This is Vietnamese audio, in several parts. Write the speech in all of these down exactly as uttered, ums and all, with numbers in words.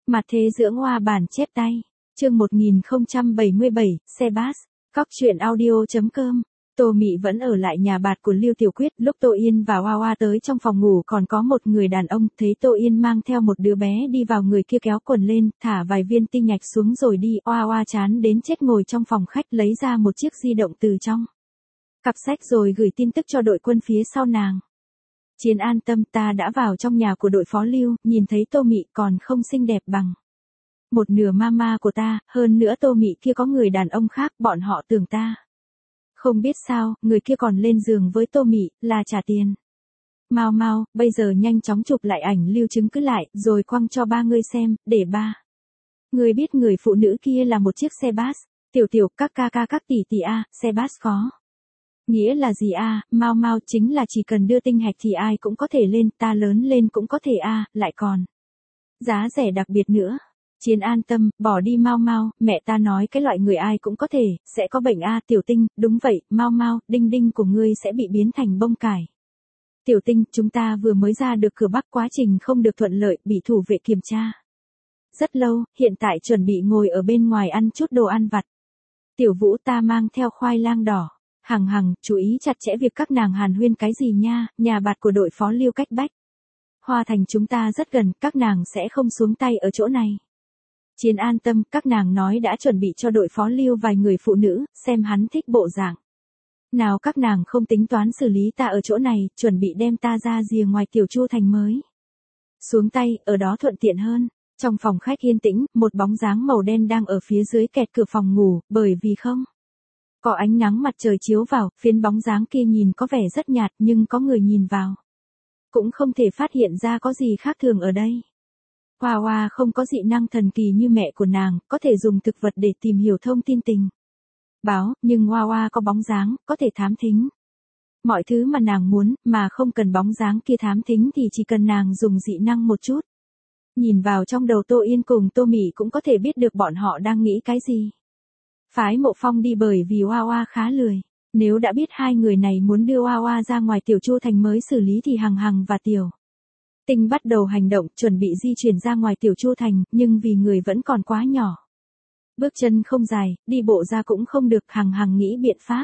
Mặt thế dưỡng hoa bản chép tay. Chương một nghìn không trăm bảy mươi bảy, Sebas. Cóc truyện audio chấm com. Tô Mị vẫn ở lại nhà bạt của Lưu Tiểu Quyết, lúc Tô Yên và Hoa Hoa tới trong phòng ngủ còn có một người đàn ông, thấy Tô Yên mang theo một đứa bé đi vào, người kia kéo quần lên, thả vài viên tinh nhạch xuống rồi đi. Hoa Hoa chán đến chết ngồi trong phòng khách lấy ra một chiếc di động từ trong cặp sách rồi gửi tin tức cho đội quân phía sau nàng. Chiến an tâm, ta đã vào trong nhà của đội phó Lưu, nhìn thấy Tô Mị còn không xinh đẹp bằng một nửa mama của ta, hơn nữa Tô Mị kia có người đàn ông khác, bọn họ tưởng ta. Không biết sao, người kia còn lên giường với Tô Mị, là trả tiền. Mau mau, bây giờ nhanh chóng chụp lại ảnh lưu chứng cứ lại, rồi quăng cho ba người xem, để ba người biết người phụ nữ kia là một chiếc xe bus. Tiểu tiểu, các ca ca các tỷ tỷ a, xe bus có nghĩa là gì a? Mau mau, chính là chỉ cần đưa tinh hạch thì ai cũng có thể lên, ta lớn lên cũng có thể a, lại còn giá rẻ đặc biệt nữa. Chiến an tâm, bỏ đi mau mau, mẹ ta nói cái loại người ai cũng có thể, sẽ có bệnh a. Tiểu tinh, đúng vậy, mau mau, đinh đinh của ngươi sẽ bị biến thành bông cải. Tiểu tinh, chúng ta vừa mới ra được cửa Bắc, quá trình không được thuận lợi, bị thủ vệ kiểm tra rất lâu, hiện tại chuẩn bị ngồi ở bên ngoài ăn chút đồ ăn vặt. Tiểu Vũ, ta mang theo khoai lang đỏ. Hằng hằng, chú ý chặt chẽ việc các nàng hàn huyên cái gì nha, nhà bạt của đội phó Lưu cách Bách Hoa Thành chúng ta rất gần, các nàng sẽ không xuống tay ở chỗ này. Chiến an tâm, các nàng nói đã chuẩn bị cho đội phó Lưu vài người phụ nữ, xem hắn thích bộ dạng nào, các nàng không tính toán xử lý ta ở chỗ này, chuẩn bị đem ta ra rìa ngoài Tiểu Chu Thành mới xuống tay, ở đó thuận tiện hơn. Trong phòng khách yên tĩnh, một bóng dáng màu đen đang ở phía dưới kẹt cửa phòng ngủ, bởi vì không có ánh nắng mặt trời chiếu vào, phiến bóng dáng kia nhìn có vẻ rất nhạt, nhưng có người nhìn vào cũng không thể phát hiện ra có gì khác thường ở đây. Hoa Hoa không có dị năng thần kỳ như mẹ của nàng, có thể dùng thực vật để tìm hiểu thông tin tình báo, nhưng Hoa Hoa có bóng dáng, có thể thám thính mọi thứ mà nàng muốn, mà không cần bóng dáng kia thám thính thì chỉ cần nàng dùng dị năng một chút. Nhìn vào trong đầu Tô Yên cùng Tô Mị cũng có thể biết được bọn họ đang nghĩ cái gì. Phái Mộ Phong đi bởi vì Hoa Hoa khá lười. Nếu đã biết hai người này muốn đưa Hoa Hoa ra ngoài Tiểu Chu Thành mới xử lý thì Hằng Hằng và Tiểu Tinh bắt đầu hành động, chuẩn bị di chuyển ra ngoài Tiểu Chu Thành, nhưng vì người vẫn còn quá nhỏ, bước chân không dài, đi bộ ra cũng không được. Hằng Hằng nghĩ biện pháp.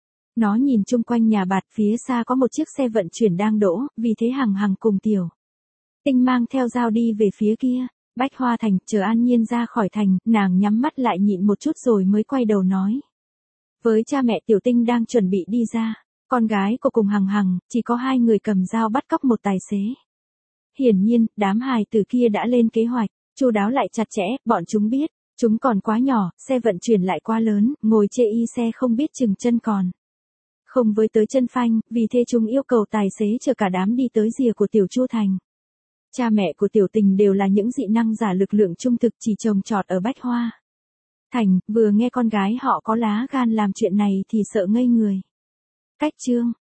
Nó nhìn chung quanh nhà bạt, phía xa có một chiếc xe vận chuyển đang đỗ, vì thế Hằng Hằng cùng Tiểu Tinh mang theo dao đi về phía kia. Bách Hoa Thành, chờ An Nhiên ra khỏi thành, nàng nhắm mắt lại nhịn một chút rồi mới quay đầu nói với cha mẹ. Tiểu Tinh đang chuẩn bị đi ra, con gái của cùng Hằng Hằng, chỉ có hai người cầm dao bắt cóc một tài xế. Hiển nhiên, đám hài tử kia đã lên kế hoạch, chu đáo lại chặt chẽ, bọn chúng biết, chúng còn quá nhỏ, xe vận chuyển lại quá lớn, ngồi chê y xe không biết chừng chân còn không với tới chân phanh, vì thế chúng yêu cầu tài xế chở cả đám đi tới rìa của Tiểu Chu Thành. Cha mẹ của Tiểu Tình đều là những dị năng giả lực lượng trung thực, chỉ trồng trọt ở Bách Hoa Thành, vừa nghe con gái họ có lá gan làm chuyện này thì sợ ngây người. Cách chương